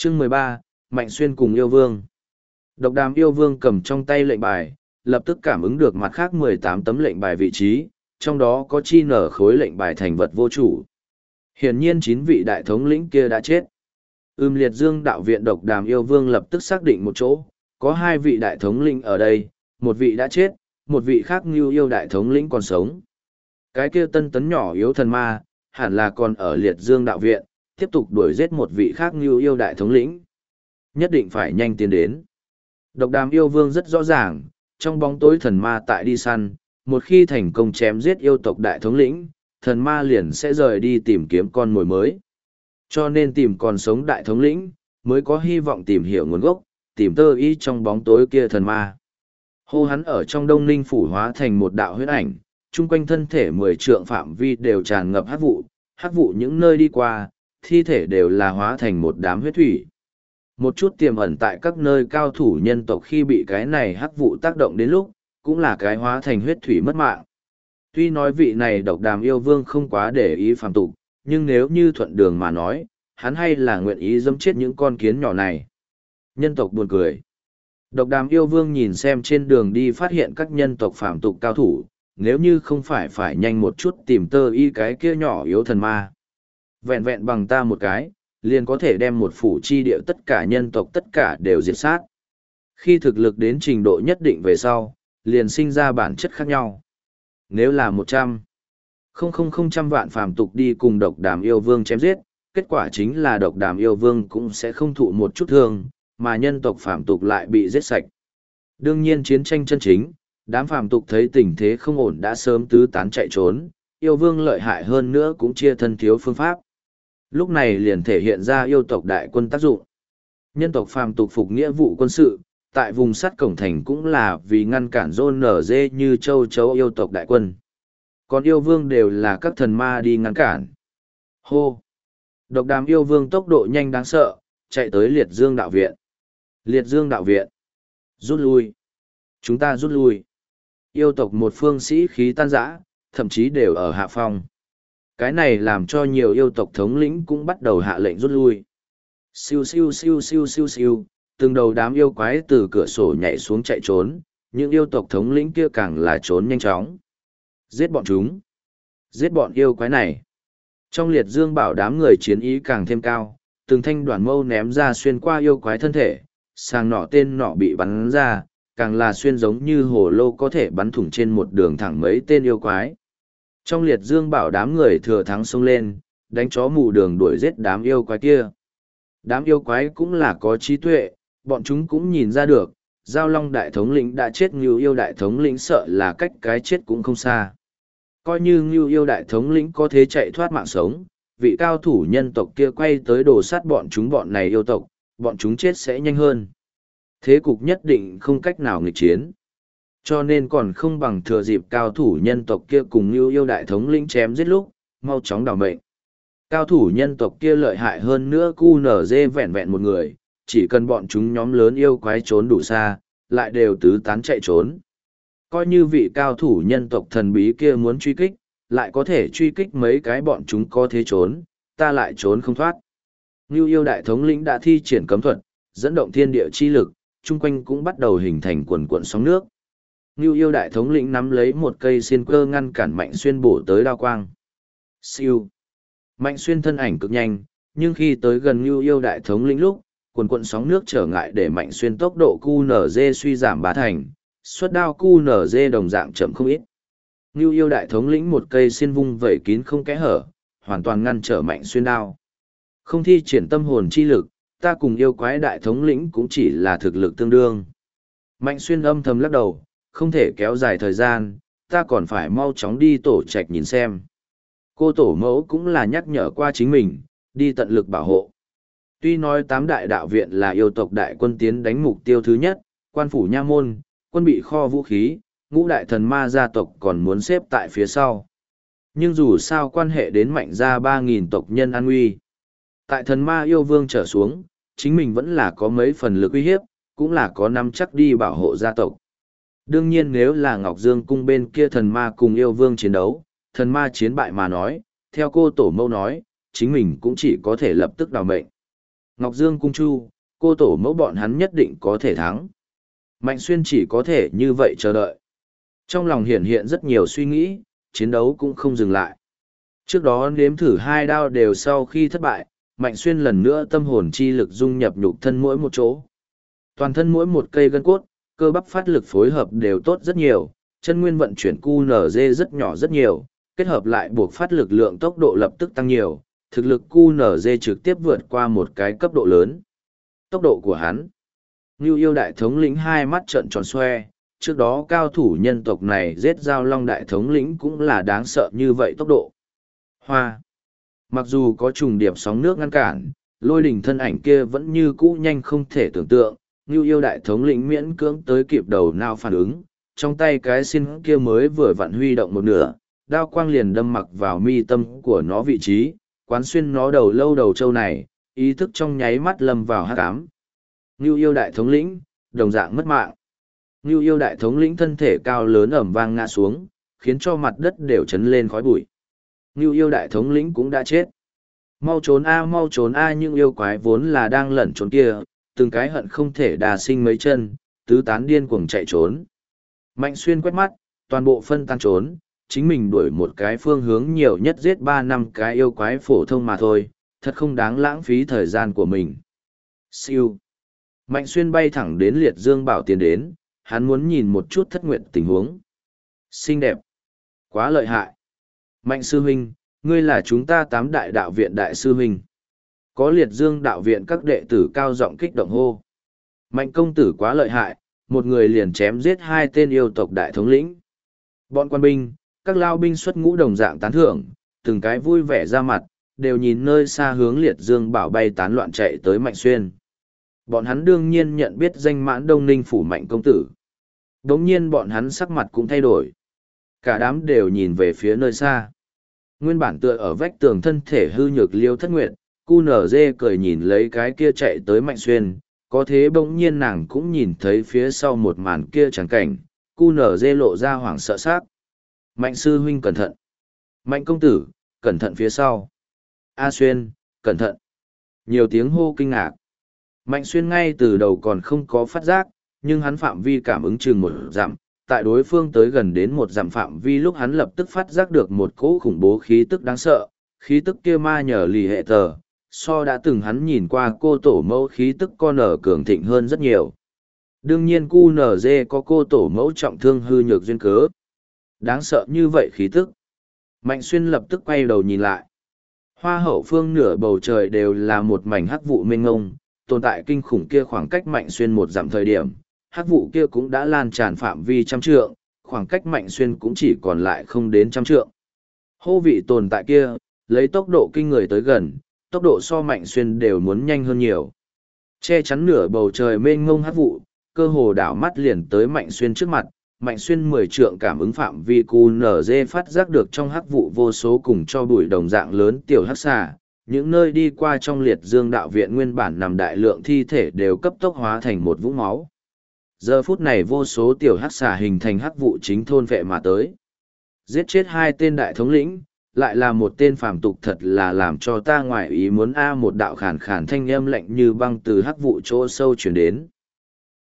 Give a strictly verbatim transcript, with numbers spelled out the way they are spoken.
Chương mười ba, Mạnh Xuyên cùng yêu vương. Độc Đàm yêu vương cầm trong tay lệnh bài, lập tức cảm ứng được mặt khác mười tám tấm lệnh bài vị trí, trong đó có chi nở khối lệnh bài thành vật vô chủ. Hiển nhiên chín vị đại thống lĩnh kia đã chết. Ưm Liệt Dương đạo viện Độc Đàm yêu vương lập tức xác định một chỗ, có hai vị đại thống lĩnh ở đây, một vị đã chết, một vị khác Ngưu Yêu đại thống lĩnh còn sống. Cái kia tân tấn nhỏ yếu thần ma, hẳn là còn ở Liệt Dương đạo viện, tiếp tục đuổi giết một vị khác Ngưu Yêu đại thống lĩnh. Nhất định phải nhanh tiến đến. Độc Đàm yêu vương rất rõ ràng, trong bóng tối thần ma tại đi săn, một khi thành công chém giết yêu tộc đại thống lĩnh, thần ma liền sẽ rời đi tìm kiếm con mồi mới. Cho nên tìm còn sống đại thống lĩnh, mới có hy vọng tìm hiểu nguồn gốc, tìm tơ ý trong bóng tối kia thần ma. Hô hắn ở trong Đông Ninh phủ hóa thành một đạo huyết ảnh, chung quanh thân thể mười trượng phạm vi đều tràn ngập hắc vụ, hắc vụ những nơi đi qua, thi thể đều là hóa thành một đám huyết thủy. Một chút tiềm ẩn tại các nơi cao thủ nhân tộc khi bị cái này hắc vụ tác động đến lúc, cũng là cái hóa thành huyết thủy mất mạng. Tuy nói vị này Độc Đàm yêu vương không quá để ý phàm tục, nhưng nếu như thuận đường mà nói, hắn hay là nguyện ý dẫm chết những con kiến nhỏ này. Nhân tộc buồn cười. Độc Đàm yêu vương nhìn xem trên đường đi phát hiện các nhân tộc phàm tục cao thủ, nếu như không phải phải nhanh một chút tìm tơ y cái kia nhỏ yếu thần ma. Vẹn vẹn bằng ta một cái, liền có thể đem một phủ chi địa tất cả nhân tộc tất cả đều diệt sát. Khi thực lực đến trình độ nhất định về sau, liền sinh ra bản chất khác nhau. Nếu là một trăm, không không không trăm vạn phàm tục đi cùng Độc Đàm yêu vương chém giết, kết quả chính là Độc Đàm yêu vương cũng sẽ không thụ một chút thương, mà nhân tộc phàm tục lại bị giết sạch. Đương nhiên chiến tranh chân chính, đám phàm tục thấy tình thế không ổn đã sớm tứ tán chạy trốn, yêu vương lợi hại hơn nữa cũng chia thân thiếu phương pháp. Lúc này liền thể hiện ra yêu tộc đại quân tác dụng. Nhân tộc phàm tục phục nghĩa vụ quân sự, tại vùng sắt cổng thành cũng là vì ngăn cản rôn nở dê như châu chấu yêu tộc đại quân. Còn yêu vương đều là các thần ma đi ngăn cản. Hô! Độc Đàm yêu vương tốc độ nhanh đáng sợ, chạy tới Liệt Dương đạo viện. Liệt Dương đạo viện! Rút lui! Chúng ta rút lui! Yêu tộc một phương sĩ khí tan rã, thậm chí đều ở hạ phong. Cái này làm cho nhiều yêu tộc thống lĩnh cũng bắt đầu hạ lệnh rút lui. Siêu siêu siêu siêu siêu siêu, từng đầu đám yêu quái từ cửa sổ nhảy xuống chạy trốn, những yêu tộc thống lĩnh kia càng là trốn nhanh chóng. Giết bọn chúng! Giết bọn yêu quái này! Trong Liệt Dương bảo đám người chiến ý càng thêm cao, từng thanh đoàn mâu ném ra xuyên qua yêu quái thân thể, sàng nỏ tên nỏ bị bắn ra, càng là xuyên giống như hồ lô có thể bắn thủng trên một đường thẳng mấy tên yêu quái. Trong Liệt Dương bảo đám người thừa thắng xông lên, đánh chó mù đường đuổi giết đám yêu quái kia. Đám yêu quái cũng là có trí tuệ, bọn chúng cũng nhìn ra được, Giao Long đại thống lĩnh đã chết, Ngưu Yêu đại thống lĩnh sợ là cách cái chết cũng không xa. Coi như Ngưu Yêu đại thống lĩnh có thế chạy thoát mạng sống, vị cao thủ nhân tộc kia quay tới đổ sát bọn chúng bọn này yêu tộc, bọn chúng chết sẽ nhanh hơn. Thế cục nhất định không cách nào nghịch chiến. Cho nên còn không bằng thừa dịp cao thủ nhân tộc kia cùng Ngưu Yêu đại thống lĩnh chém giết lúc, mau chóng đào mệnh. Cao thủ nhân tộc kia lợi hại hơn nữa cu nở dê vẹn vẹn một người, chỉ cần bọn chúng nhóm lớn yêu quái trốn đủ xa, lại đều tứ tán chạy trốn. Coi như vị cao thủ nhân tộc thần bí kia muốn truy kích, lại có thể truy kích mấy cái bọn chúng có thế trốn, ta lại trốn không thoát. Ngưu Yêu đại thống lĩnh đã thi triển cấm thuật, dẫn động thiên địa chi lực, chung quanh cũng bắt đầu hình thành quần cuộn sóng nước. Ngưu Yêu đại thống lĩnh nắm lấy một cây xiên cơ ngăn cản Mạnh Xuyên bổ tới đao quang. Siêu. Mạnh Xuyên thân ảnh cực nhanh, nhưng khi tới gần Ngưu Yêu đại thống lĩnh lúc, quần cuộn sóng nước trở ngại để Mạnh Xuyên tốc độ cu nở dê suy giảm ba thành, xuất đao cu nở dê đồng dạng chậm không ít. Ngưu Yêu đại thống lĩnh một cây xiên vung vẩy kín không kẽ hở, hoàn toàn ngăn trở Mạnh Xuyên đao. Không thi triển tâm hồn chi lực, ta cùng yêu quái đại thống lĩnh cũng chỉ là thực lực tương đương. Mạnh Xuyên âm thầm lắc đầu, không thể kéo dài thời gian, ta còn phải mau chóng đi tổ trạch nhìn xem. Cô tổ mẫu cũng là nhắc nhở qua chính mình, đi tận lực bảo hộ. Tuy nói tám đại đạo viện là yêu tộc đại quân tiến đánh mục tiêu thứ nhất, quan phủ nha môn, quân bị kho vũ khí, ngũ đại thần ma gia tộc còn muốn xếp tại phía sau. Nhưng dù sao quan hệ đến Mạnh gia ba nghìn tộc nhân an nguy. Tại thần ma yêu vương trở xuống, chính mình vẫn là có mấy phần lực uy hiếp, cũng là có nắm chắc đi bảo hộ gia tộc. Đương nhiên nếu là Ngọc Dương cung bên kia thần ma cùng yêu vương chiến đấu, thần ma chiến bại mà nói, theo cô tổ mẫu nói, chính mình cũng chỉ có thể lập tức đào mệnh. Ngọc Dương Cung Chu, cô tổ mẫu bọn hắn nhất định có thể thắng. Mạnh Xuyên chỉ có thể như vậy chờ đợi. Trong lòng hiện hiện rất nhiều suy nghĩ, chiến đấu cũng không dừng lại. Trước đó nếm thử hai đao đều sau khi thất bại, Mạnh Xuyên lần nữa tâm hồn chi lực dung nhập nhục thân mỗi một chỗ. Toàn thân mỗi một cây gân cốt, cơ bắp phát lực phối hợp đều tốt rất nhiều, chân nguyên vận chuyển cu nở dê rất nhỏ rất nhiều, kết hợp lại buộc phát lực lượng tốc độ lập tức tăng nhiều, thực lực cu nở dê trực tiếp vượt qua một cái cấp độ lớn. Tốc độ của hắn. Ngưu Yêu đại thống lĩnh hai mắt trợn tròn xoe, trước đó cao thủ nhân tộc này giết Giao Long đại thống lĩnh cũng là đáng sợ như vậy tốc độ. Hoa. Mặc dù có trùng điệp sóng nước ngăn cản, lôi đỉnh thân ảnh kia vẫn như cũ nhanh không thể tưởng tượng, Ngưu Yêu đại thống lĩnh miễn cưỡng tới kịp đầu nào phản ứng, trong tay cái xin kia mới vừa vặn huy động một nửa, đao quang liền đâm mặc vào mi tâm của nó vị trí, quán xuyên nó đầu lâu đầu trâu này, ý thức trong nháy mắt lâm vào hắc ám. Ngưu Yêu đại thống lĩnh, đồng dạng mất mạng. Ngưu Yêu đại thống lĩnh thân thể cao lớn ẩm vang ngã xuống, khiến cho mặt đất đều chấn lên khói bụi. Ngưu Yêu đại thống lĩnh cũng đã chết. Mau trốn a mau trốn a nhưng yêu quái vốn là đang lẩn trốn kia, từng cái hận không thể đà sinh mấy chân, tứ tán điên cuồng chạy trốn. Mạnh Xuyên quét mắt, toàn bộ phân tan trốn, chính mình đuổi một cái phương hướng nhiều nhất giết ba năm cái yêu quái phổ thông mà thôi, thật không đáng lãng phí thời gian của mình. Siêu. Mạnh Xuyên bay thẳng đến Liệt Dương Bảo tiến đến, hắn muốn nhìn một chút Thất Nguyệt tình huống. Xinh đẹp. Quá lợi hại. Mạnh sư huynh, ngươi là chúng ta tám đại đạo viện đại sư huynh. Có Liệt Dương đạo viện các đệ tử cao giọng kích động hô. Mạnh công tử quá lợi hại, một người liền chém giết hai tên yêu tộc đại thống lĩnh. Bọn quan binh, các lao binh xuất ngũ đồng dạng tán thưởng, từng cái vui vẻ ra mặt, đều nhìn nơi xa hướng Liệt Dương Bảo bay tán loạn chạy tới Mạnh Xuyên. Bọn hắn đương nhiên nhận biết danh Mãn Đông Ninh phủ Mạnh công tử. Đống nhiên bọn hắn sắc mặt cũng thay đổi. Cả đám đều nhìn về phía nơi xa. Nguyên bản tựa ở vách tường thân thể hư nhược Liêu Thất Nguyệt, cu nở dê cười nhìn lấy cái kia chạy tới Mạnh Xuyên, có thế bỗng nhiên nàng cũng nhìn thấy phía sau một màn kia chẳng cảnh, cu nở dê lộ ra hoảng sợ sắc. Mạnh sư huynh cẩn thận. Mạnh công tử, cẩn thận phía sau. A Xuyên, cẩn thận. Nhiều tiếng hô kinh ngạc. Mạnh Xuyên ngay từ đầu còn không có phát giác, nhưng hắn phạm vi cảm ứng chừng một dặm, tại đối phương tới gần đến một dặm phạm vi lúc hắn lập tức phát giác được một cỗ khủng bố khí tức đáng sợ, khí tức kia ma nhờ lì hệ tờ, so đã từng hắn nhìn qua cô tổ mẫu khí tức con nở cường thịnh hơn rất nhiều. Đương nhiên cu nở dê có cô tổ mẫu trọng thương hư nhược duyên cớ. Đáng sợ như vậy khí tức. Mạnh Xuyên lập tức quay đầu nhìn lại. Hoa hậu phương nửa bầu trời đều là một mảnh hắc vụ mênh ngông, tồn tại kinh khủng kia khoảng cách Mạnh Xuyên một dặm thời điểm, hắc vụ kia cũng đã lan tràn phạm vi trăm trượng, khoảng cách Mạnh Xuyên cũng chỉ còn lại không đến trăm trượng. Hô vị tồn tại kia, lấy tốc độ kinh người tới gần, tốc độ so Mạnh Xuyên đều muốn nhanh hơn nhiều. Che chắn nửa bầu trời mênh ngông hắc vụ, cơ hồ đảo mắt liền tới Mạnh Xuyên trước mặt, Mạnh Xuyên mười trượng cảm ứng phạm vi cu nở dê phát giác được trong hắc vụ vô số cùng cho bụi đồng dạng lớn tiểu hắc xà, những nơi đi qua trong Liệt Dương đạo viện nguyên bản nằm đại lượng thi thể đều cấp tốc hóa thành một vũng máu. Giờ phút này vô số tiểu hắc xà hình thành hắc vụ chính thôn vệ mà tới. Giết chết hai tên đại thống lĩnh, lại là một tên phàm tục thật là làm cho ta ngoại ý muốn a một đạo khàn khàn thanh âm lạnh như băng từ hắc vụ chỗ sâu chuyển đến.